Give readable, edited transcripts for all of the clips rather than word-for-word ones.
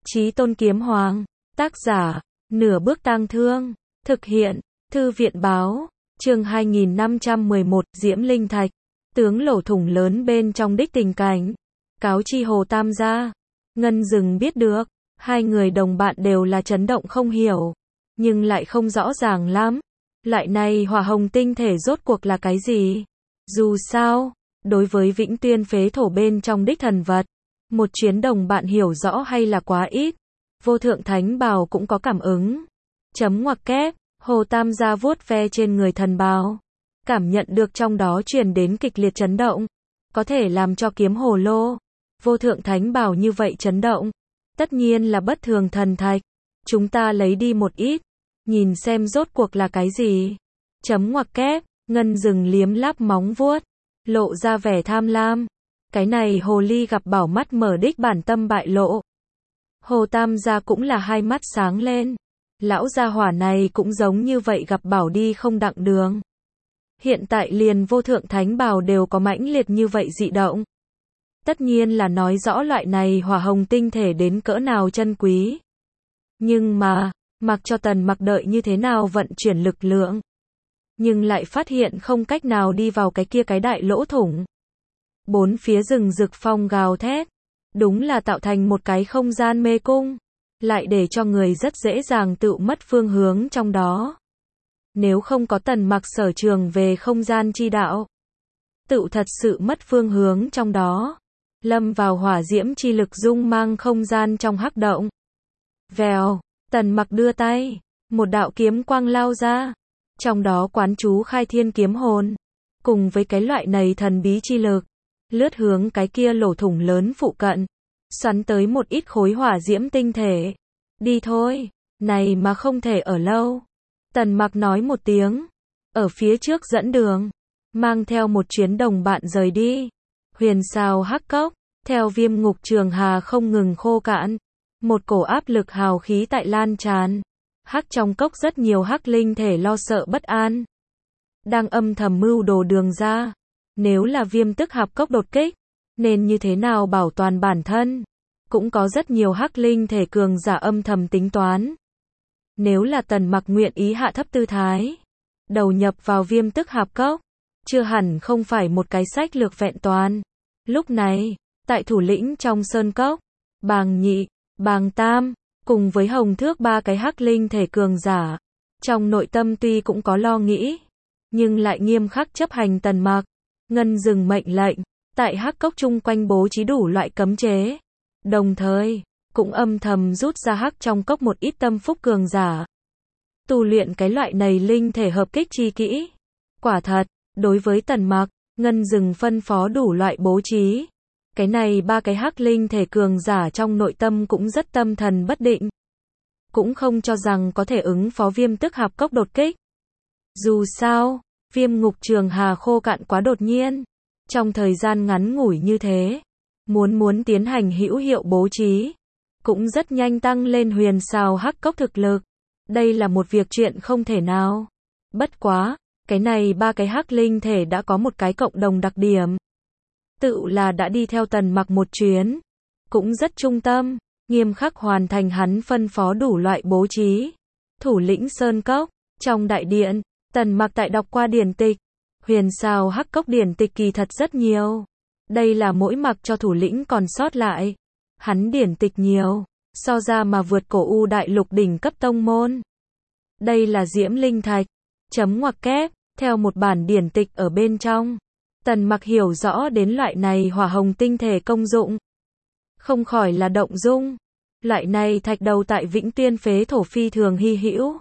Chí Tôn Kiếm Hoàng. Tác giả, Nửa Bước Tang Thương. Thực hiện, Thư viện báo. Chương 2511, Diễm Linh Thạch. Tướng lỗ thủng lớn bên trong đích tình cảnh. Cáo chi Hồ Tam gia. Ngân Dừng biết được, hai người đồng bạn đều là chấn động không hiểu, nhưng lại không rõ ràng lắm. Loại này hỏa hồng tinh thể rốt cuộc là cái gì? Dù sao, đối với Vĩnh Tuyên phế thổ bên trong đích thần vật, một chuyến đồng bạn hiểu rõ hay là quá ít. Vô Thượng Thánh Bào cũng có cảm ứng. Chấm ngoặc kép, Hồ Tam gia vuốt ve trên người thần bào, cảm nhận được trong đó truyền đến kịch liệt chấn động, có thể làm cho kiếm hồ lô, Vô Thượng Thánh Bào như vậy chấn động, tất nhiên là bất thường thần thạch. Chúng ta lấy đi một ít, nhìn xem rốt cuộc là cái gì. Chấm ngoặc kép, Ngân Dừng liếm láp móng vuốt, lộ ra vẻ tham lam. Cái này hồ ly gặp bảo mắt mở đích bản tâm bại lộ. Hồ Tam gia cũng là hai mắt sáng lên. Lão gia hỏa này cũng giống như vậy gặp bảo đi không đặng đường. Hiện tại liền Vô Thượng Thánh Bào đều có mãnh liệt như vậy dị động. Tất nhiên là nói rõ loại này hỏa hồng tinh thể đến cỡ nào chân quý. Nhưng mà, mặc cho Tần Mặc đợi như thế nào vận chuyển lực lượng, nhưng lại phát hiện không cách nào đi vào cái kia cái đại lỗ thủng. Bốn phía rừng rực phong gào thét, đúng là tạo thành một cái không gian mê cung, lại để cho người rất dễ dàng tự mất phương hướng trong đó. Nếu không có Tần Mặc sở trường về không gian chi đạo, tự thật sự mất phương hướng trong đó, lâm vào hỏa diễm chi lực dung mang không gian trong hắc động. Vèo, Tần Mặc đưa tay, một đạo kiếm quang lao ra, trong đó quán chú khai thiên kiếm hồn, cùng với cái loại này thần bí chi lực, lướt hướng cái kia lỗ thủng lớn phụ cận, xoắn tới một ít khối hỏa diễm tinh thể. Đi thôi, này mà không thể ở lâu. Tần Mặc nói một tiếng, ở phía trước dẫn đường, mang theo một chuyến đồng bạn rời đi. Huyền Sao hắc cốc, theo Viêm Ngục Trường Hà không ngừng khô cạn, một cổ áp lực hào khí tại lan tràn. Hắc trong cốc rất nhiều hắc linh thể lo sợ bất an, đang âm thầm mưu đồ đường ra. Nếu là Viêm Tức Hạp Cốc đột kích, nên như thế nào bảo toàn bản thân? Cũng có rất nhiều hắc linh thể cường giả âm thầm tính toán. Nếu là Tần Mặc nguyện ý hạ thấp tư thái, đầu nhập vào Viêm Tức Hạp Cốc, chưa hẳn không phải một cái sách lược vẹn toàn. Lúc này, tại thủ lĩnh trong sơn cốc, Bàng Nhị, Bàng Tam, cùng với Hồng Thước ba cái hắc linh thể cường giả, trong nội tâm tuy cũng có lo nghĩ, nhưng lại nghiêm khắc chấp hành Tần Mặc Ngân Dừng mệnh lệnh, tại hắc cốc chung quanh bố trí đủ loại cấm chế, đồng thời cũng âm thầm rút ra hắc trong cốc một ít tâm phúc cường giả, tu luyện cái loại này linh thể hợp kích chi kỹ. Quả thật, đối với Tần Mặc Ngân Dừng phân phó đủ loại bố trí, cái này ba cái hắc linh thể cường giả trong nội tâm cũng rất tâm thần bất định, cũng không cho rằng có thể ứng phó Viêm Tức Hạp Cốc đột kích. Dù sao, Viêm Ngục Trường Hà khô cạn quá đột nhiên, trong thời gian ngắn ngủi như thế, muốn tiến hành hữu hiệu bố trí, cũng rất nhanh tăng lên Huyền Sao hắc cốc thực lực. Đây là một việc chuyện không thể nào. Bất quá, cái này ba cái hắc linh thể đã có một cái cộng đồng đặc điểm, tự là đã đi theo Tần Mặc một chuyến, cũng rất trung tâm, nghiêm khắc hoàn thành hắn phân phó đủ loại bố trí. Thủ lĩnh sơn cốc, trong đại điện, Tần Mặc tại đọc qua điển tịch. Huyền Sao hắc cốc điển tịch kỳ thật rất nhiều. Đây là mỗi mặc cho thủ lĩnh còn sót lại. Hắn điển tịch nhiều, so ra mà vượt cổ U đại lục đỉnh cấp tông môn. Đây là Diễm Linh Thạch. Chấm ngoặc kép, theo một bản điển tịch ở bên trong, Tần Mặc hiểu rõ đến loại này hỏa hồng tinh thể công dụng, không khỏi là động dung. Loại này thạch đầu tại Vĩnh Tuyên phế thổ phi thường hy hữu,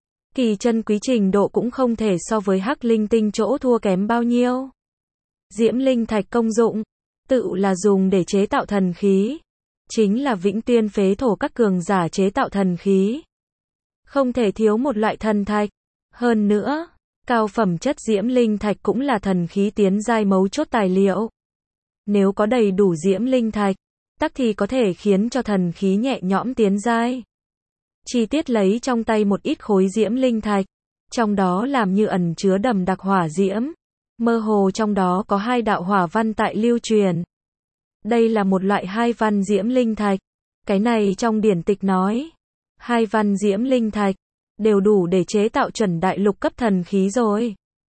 kỳ chân quý trình độ cũng không thể so với hắc linh tinh chỗ thua kém bao nhiêu. Diễm Linh Thạch công dụng, tự là dùng để chế tạo thần khí, chính là Vĩnh Tuyên phế thổ các cường giả chế tạo thần khí, không thể thiếu một loại thần thạch. Hơn nữa, cao phẩm chất Diễm Linh Thạch cũng là thần khí tiến giai mấu chốt tài liệu. Nếu có đầy đủ Diễm Linh Thạch, tắc thì có thể khiến cho thần khí nhẹ nhõm tiến giai. Chi tiết lấy trong tay một ít khối Diễm Linh Thạch, trong đó làm như ẩn chứa đậm đặc hỏa diễm, mơ hồ trong đó có hai đạo hỏa văn tại lưu truyền. Đây là một loại hai văn Diễm Linh Thạch, Cái này trong điển tịch nói, 2 văn diễm linh thạch, đều đủ để chế tạo chuẩn đại lục cấp thần khí rồi.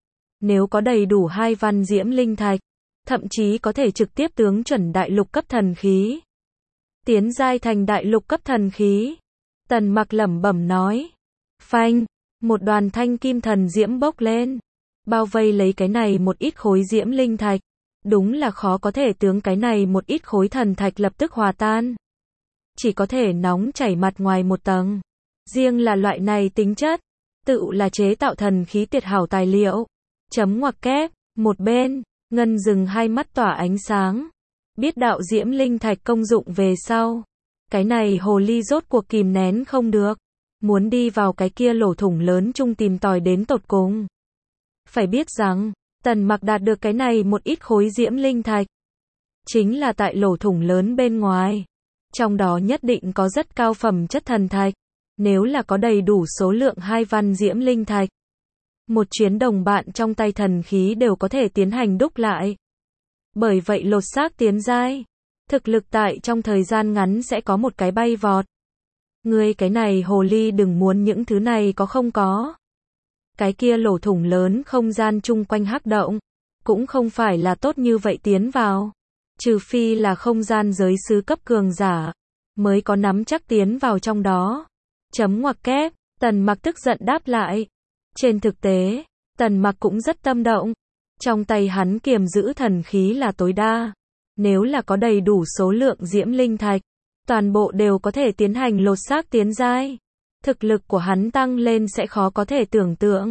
Nếu có đầy đủ 2 văn diễm linh thạch, thậm chí có thể trực tiếp tướng chuẩn đại lục cấp thần khí. Tiến giai thành đại lục cấp thần khí. Tần Mặc lẩm bẩm nói. Phanh, một đoàn thanh kim thần diễm bốc lên, bao vây lấy cái này một ít khối diễm linh thạch. Đúng là khó có thể tướng cái này một ít khối thần thạch lập tức hòa tan. Chỉ có thể nóng chảy mặt ngoài một tầng. Riêng là loại này tính chất, tự là chế tạo thần khí tuyệt hảo tài liệu. Chấm ngoặc kép, một bên, Ngân dừng hai mắt tỏa ánh sáng. Biết đạo diễm linh thạch công dụng về sau. Cái này hồ ly rốt cuộc kìm nén không được. Muốn đi vào cái kia lỗ thủng lớn chung tìm tòi đến tột cùng. Phải biết rằng, Tần Mặc đạt được cái này một ít khối diễm linh thạch. Chính là tại lỗ thủng lớn bên ngoài. Trong đó nhất định có rất cao phẩm chất thần thạch. Nếu là có đầy đủ số lượng 2 văn diễm linh thạch, một chuyến đồng bạn trong tay thần khí đều có thể tiến hành đúc lại. Bởi vậy lột xác tiến giai, thực lực tại trong thời gian ngắn sẽ có một cái bay vọt. Ngươi cái này hồ ly đừng muốn những thứ này có không có. Cái kia lỗ thủng lớn không gian chung quanh hắc động, cũng không phải là tốt như vậy tiến vào. Trừ phi là không gian giới sứ cấp cường giả, mới có nắm chắc tiến vào trong đó. Chấm ngoặc kép, Tần Mặc tức giận đáp lại. Trên thực tế, Tần Mặc cũng rất tâm động. Trong tay hắn kiềm giữ thần khí là tối đa. Nếu là có đầy đủ số lượng diễm linh thạch, toàn bộ đều có thể tiến hành lột xác tiến giai. Thực lực của hắn tăng lên sẽ khó có thể tưởng tượng.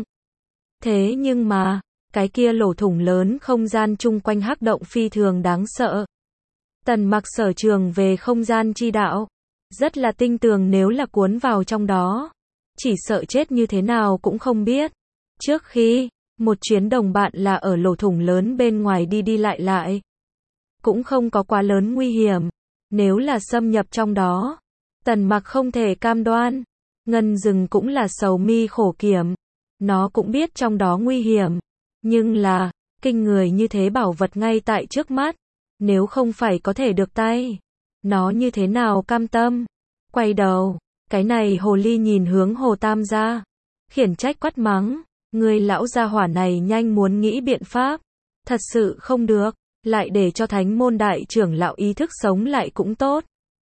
Thế nhưng mà, cái kia lỗ thủng lớn không gian chung quanh hắc động phi thường đáng sợ. Tần Mặc sở trường về không gian chi đạo, rất là tinh tường, nếu là cuốn vào trong đó, chỉ sợ chết như thế nào cũng không biết. Trước khi, một chuyến đồng bạn là ở lỗ thủng lớn bên ngoài đi đi lại lại, cũng không có quá lớn nguy hiểm. Nếu là xâm nhập trong đó, Tần Mặc không thể cam đoan. Ngân Dừng cũng là sầu mi khổ kiểm. Nó cũng biết trong đó nguy hiểm. Nhưng là, kinh người như thế bảo vật ngay tại trước mắt. Nếu không phải có thể được tay, nó như thế nào cam tâm. Quay đầu, cái này hồ ly nhìn hướng Hồ Tam gia, khiển trách quát mắng. Người lão gia hỏa này nhanh muốn nghĩ biện pháp. Thật sự không được, lại để cho thánh môn đại trưởng lão ý thức sống lại cũng tốt.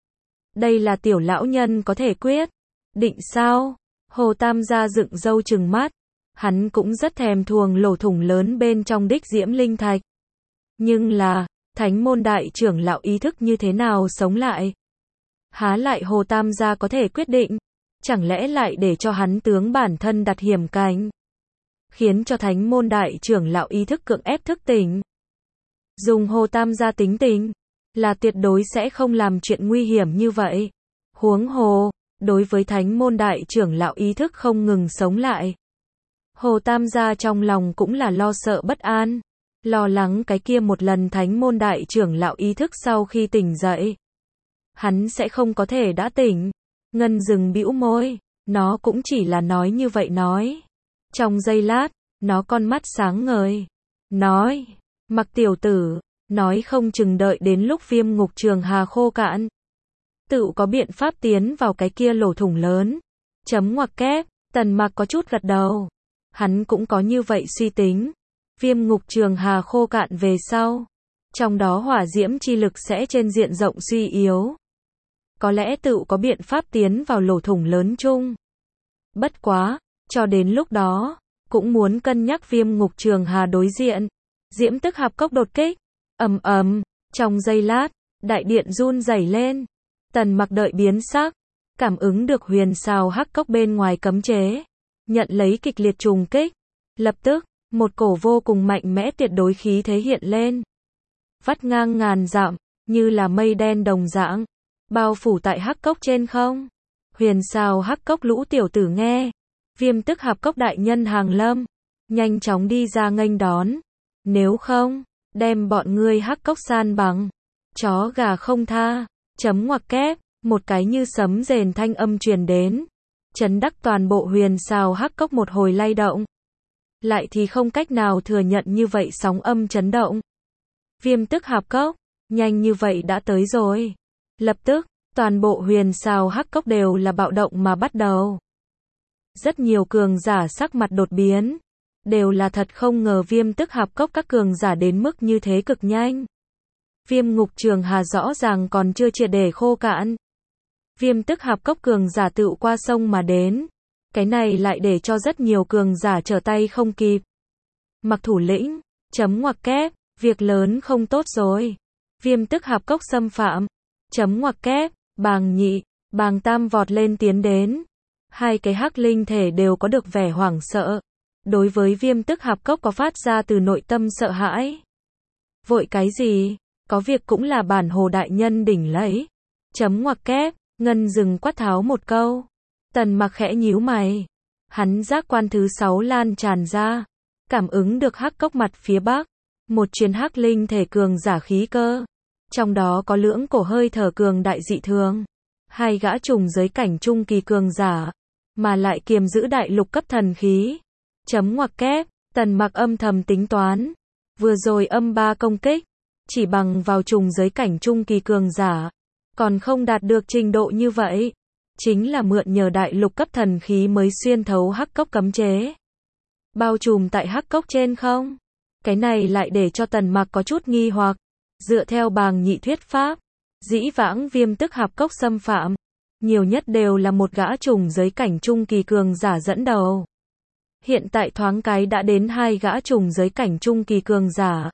Đây là tiểu lão nhân có thể quyết định sao? Hồ Tam gia dựng râu trừng mắt. Hắn cũng rất thèm thuồng lỗ thủng lớn bên trong đích diễm linh thạch. Nhưng là, thánh môn đại trưởng lão ý thức như thế nào sống lại? Há lại Hồ Tam gia có thể quyết định? Chẳng lẽ lại để cho hắn tướng bản thân đặt hiểm cảnh? Khiến cho thánh môn đại trưởng lão ý thức cưỡng ép thức tỉnh. Dùng Hồ Tam gia tính tình, là tuyệt đối sẽ không làm chuyện nguy hiểm như vậy. Huống hồ, đối với thánh môn đại trưởng lão ý thức không ngừng sống lại, Hồ Tam gia trong lòng cũng là lo sợ bất an, lo lắng cái kia một lần thánh môn đại trưởng lão ý thức sau khi tỉnh dậy, hắn sẽ không có thể đã tỉnh. Ngân Dừng bĩu môi, nó cũng chỉ là nói như vậy nói. Trong giây lát, nó con mắt sáng ngời, nói, Mặc tiểu tử, nói không chừng đợi đến lúc Viêm Ngục Trường Hà khô cạn, tự có biện pháp tiến vào cái kia lỗ thủng lớn. Chấm ngoặc kép, Tần Mặc có chút gật đầu. Hắn cũng có như vậy suy tính. Viêm Ngục Trường Hà khô cạn về sau, trong đó hỏa diễm chi lực sẽ trên diện rộng suy yếu. Có lẽ tự có biện pháp tiến vào lỗ thủng lớn chung. Bất quá, cho đến lúc đó, cũng muốn cân nhắc Viêm Ngục Trường Hà đối diện. Diễm Tức Hạp Cốc đột kích. Ầm ầm, trong giây lát, đại điện run rẩy lên. Tần Mặc đợi biến sắc, cảm ứng được huyền xào hắc cốc bên ngoài cấm chế, nhận lấy kịch liệt trùng kích. Lập tức, một cổ vô cùng mạnh mẽ tuyệt đối khí thế hiện lên. Vắt ngang ngàn dặm, như là mây đen đồng dạng, bao phủ tại hắc cốc trên không. Huyền xào hắc cốc lũ tiểu tử nghe, Viêm Tức Hạp Cốc đại nhân hàng lâm, nhanh chóng đi ra nghênh đón. Nếu không, đem bọn ngươi hắc cốc san bằng, chó gà không tha. Chấm ngoặc kép, một cái như sấm rền thanh âm truyền đến, chấn đắc toàn bộ huyền xào hắc cốc một hồi lay động. Lại thì không cách nào thừa nhận như vậy sóng âm chấn động. Viêm Tức Hạp Cốc, nhanh như vậy đã tới rồi. Lập tức, Toàn bộ huyền sao hắc cốc đều là bạo động mà bắt đầu. Rất nhiều cường giả sắc mặt đột biến. Đều là thật không ngờ Viêm Tức Hạp Cốc các cường giả đến mức như thế cực nhanh. Viêm Ngục Trường Hà rõ ràng còn chưa triệt để khô cạn. Viêm Tức Hạp Cốc cường giả tựu qua sông mà đến. Cái này lại để cho rất nhiều cường giả trở tay không kịp. Mặc thủ lĩnh, chấm ngoặc kép, việc lớn không tốt rồi. Viêm Tức Hạp Cốc xâm phạm, chấm ngoặc kép, Bàng Nhị, Bàng Tam vọt lên tiến đến. Hai cái hắc linh thể đều có được vẻ hoảng sợ. Đối với Viêm Tức Hạp Cốc có phát ra từ nội tâm sợ hãi. Vội cái gì, có việc cũng là bản hồ đại nhân đỉnh lấy. Chấm ngoặc kép, Ngân dừng quát tháo một câu. Tần Mặc khẽ nhíu mày. Hắn giác quan thứ 6 lan tràn ra. Cảm ứng được hắc cốc mặt phía bắc. Một chuyến hắc linh thể cường giả khí cơ. Trong đó có lưỡng cổ hơi thở cường đại dị thường. Hai gã trùng giới cảnh trung kỳ cường giả. Mà lại kiềm giữ đại lục cấp thần khí. Chấm ngoặc kép, Tần Mặc âm thầm tính toán. Vừa rồi âm 3 công kích. Chỉ bằng vào trùng giới cảnh trung kỳ cường giả. Còn không đạt được trình độ như vậy. Chính là mượn nhờ đại lục cấp thần khí mới xuyên thấu hắc cốc cấm chế. Bao trùm tại hắc cốc trên không? Cái này lại để cho Tần Mặc có chút nghi hoặc. Dựa theo Bàng Nhị thuyết pháp. Dĩ vãng Viêm Tức Hạp Cốc xâm phạm. Nhiều nhất đều là một gã trùng giới cảnh trung kỳ cường giả dẫn đầu. Hiện tại thoáng cái đã đến hai gã trùng giới cảnh trung kỳ cường giả.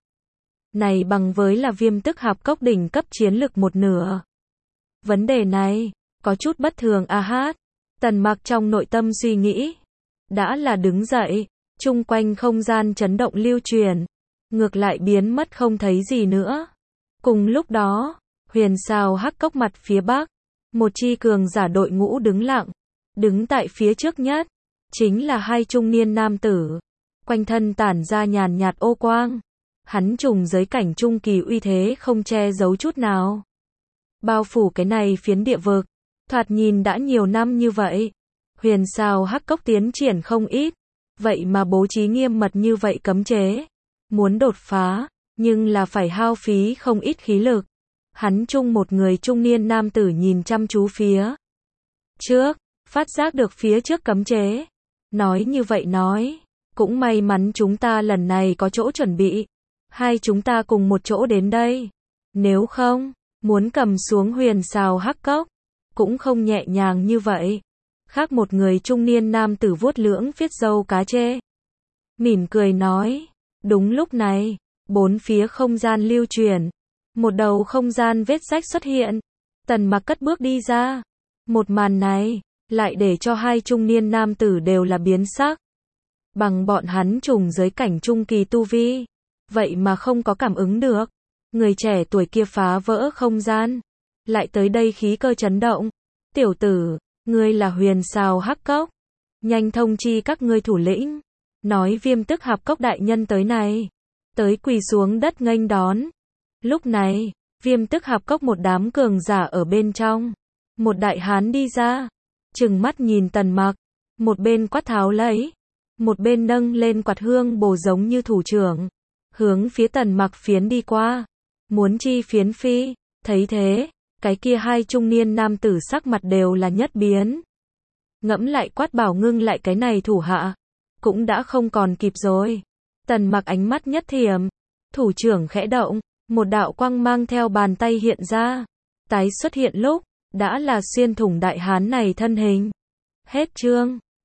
Này bằng với là Viêm Tức Hạp Cốc đỉnh cấp chiến lực một nửa. Vấn đề này, có chút bất thường a hát. Tần Mặc trong nội tâm suy nghĩ. Đã là đứng dậy, chung quanh không gian chấn động lưu truyền. Ngược lại biến mất không thấy gì nữa. Cùng lúc đó, huyền sao hắc cốc mặt phía bắc. Một chi cường giả đội ngũ đứng lặng. Đứng tại phía trước nhất. Chính là hai trung niên nam tử. Quanh thân tản ra nhàn nhạt ô quang. Hắn trùng giới cảnh trung kỳ uy thế không che giấu chút nào. Bao phủ cái này phiến địa vực. Thoạt nhìn đã nhiều năm như vậy. Huyền sao hắc cốc tiến triển không ít. Vậy mà bố trí nghiêm mật như vậy cấm chế. Muốn đột phá, nhưng là phải hao phí không ít khí lực. Hắn chung một người trung niên nam tử nhìn chăm chú phía trước, phát giác được phía trước cấm chế. Nói như vậy nói, cũng may mắn chúng ta lần này có chỗ chuẩn bị. Hai chúng ta cùng một chỗ đến đây. Nếu không, muốn cầm xuống huyền sao hắc cốc, cũng không nhẹ nhàng như vậy. Khác một người trung niên nam tử vuốt lưỡng phiết râu cá chê. Mỉm cười nói, đúng lúc này, bốn phía không gian lưu chuyển. Một đầu không gian vết rách xuất hiện. Tần Mặc cất bước đi ra. Một màn này, lại để cho hai trung niên nam tử đều là biến sắc. Bằng bọn hắn trùng giới cảnh trung kỳ tu vi. Vậy mà không có cảm ứng được. Người trẻ tuổi kia phá vỡ không gian. Lại tới đây khí cơ chấn động. Tiểu tử, ngươi là huyền sao hắc cốc. Nhanh thông chi các ngươi thủ lĩnh. Nói Viêm Tức Hạp Cốc đại nhân tới này. Tới quỳ xuống đất nghênh đón. Lúc này, Viêm Tức Hạp Cốc một đám cường giả ở bên trong. Một đại hán đi ra. Trừng mắt nhìn Tần Mặc. Một bên quát tháo lấy. Một bên nâng lên quạt hương bổ giống như thủ trưởng. Hướng phía Tần Mặc phiến đi qua. Muốn chi phiến phi. Thấy thế, cái kia hai trung niên nam tử sắc mặt đều là nhất biến. Ngẫm lại quát bảo ngưng lại cái này thủ hạ. Cũng đã không còn kịp rồi. Tần Mặc ánh mắt nhất thiểm. Thủ trưởng khẽ động. Một đạo quang mang theo bàn tay hiện ra. Tái xuất hiện lúc, đã là xuyên thủng đại hán này thân hình. Hết chương.